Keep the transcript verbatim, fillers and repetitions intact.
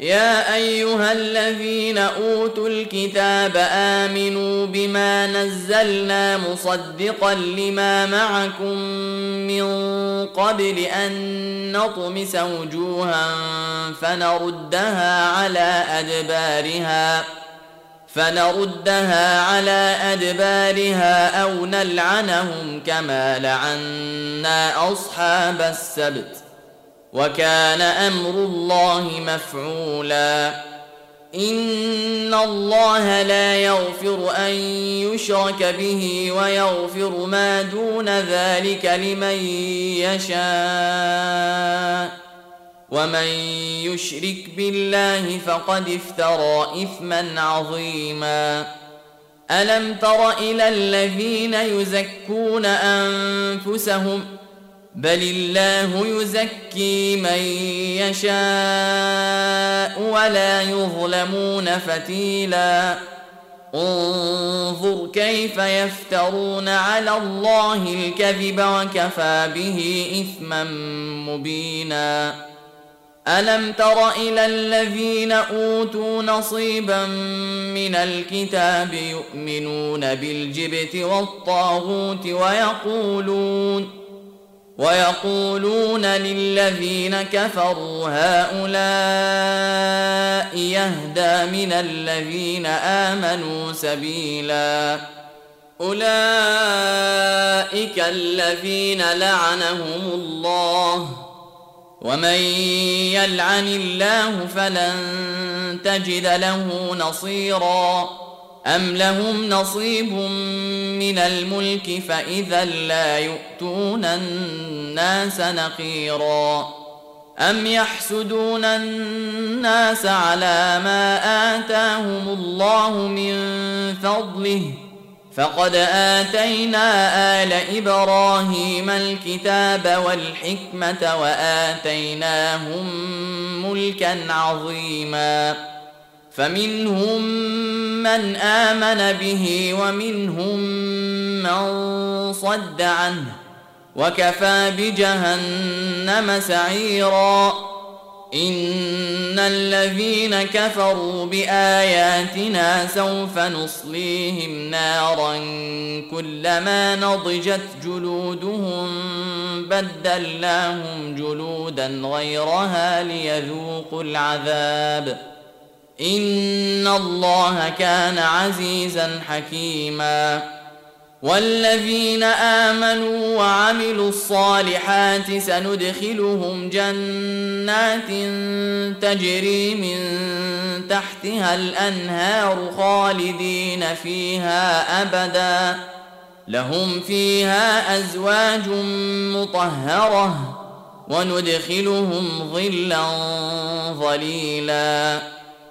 يا أيها الذين أوتوا الكتاب آمنوا بما نزلنا مصدقا لما معكم من قبل أن نطمس وجوها فنردها على أدبارها فنردها على أدبارها أو نلعنهم كما لعنا أصحاب السبت وكان أمر الله مفعولا. إن الله لا يغفر أن يشرك به ويغفر ما دون ذلك لمن يشاء ومن يشرك بالله فقد افترى إثما عظيما. ألم تر إلى الذين يزكون أنفسهم بل الله يزكي من يشاء ولا يظلمون فتيلا. انظر كيف يفترون على الله الكذب وكفى به إثما مبينا. ألم تر إلى الذين أوتوا نصيبا من الكتاب يؤمنون بالجبت والطاغوت ويقولون ويقولون للذين كفروا هؤلاء يهدى من الذين آمنوا سبيلا. أولئك الذين لعنهم الله ومن يلعن الله فلن تجد له نصيرا. أم لهم نصيب من الملك فإذا لا يؤتون الناس نقيرا. أم يحسدون الناس على ما آتاهم الله من فضله فقد آتينا آل إبراهيم الكتاب والحكمة وآتيناهم ملكا عظيما. فمنهم من آمن به ومنهم من صد عنه وكفى بجهنم سعيرا. إن الذين كفروا بآياتنا سوف نصليهم نارا كلما نضجت جلودهم بدلناهم جلودا غيرها ليذوقوا العذاب إن الله كان عزيزا حكيما. والذين آمنوا وعملوا الصالحات سندخلهم جنات تجري من تحتها الأنهار خالدين فيها أبدا لهم فيها أزواج مطهرة وندخلهم ظلا ظليلا.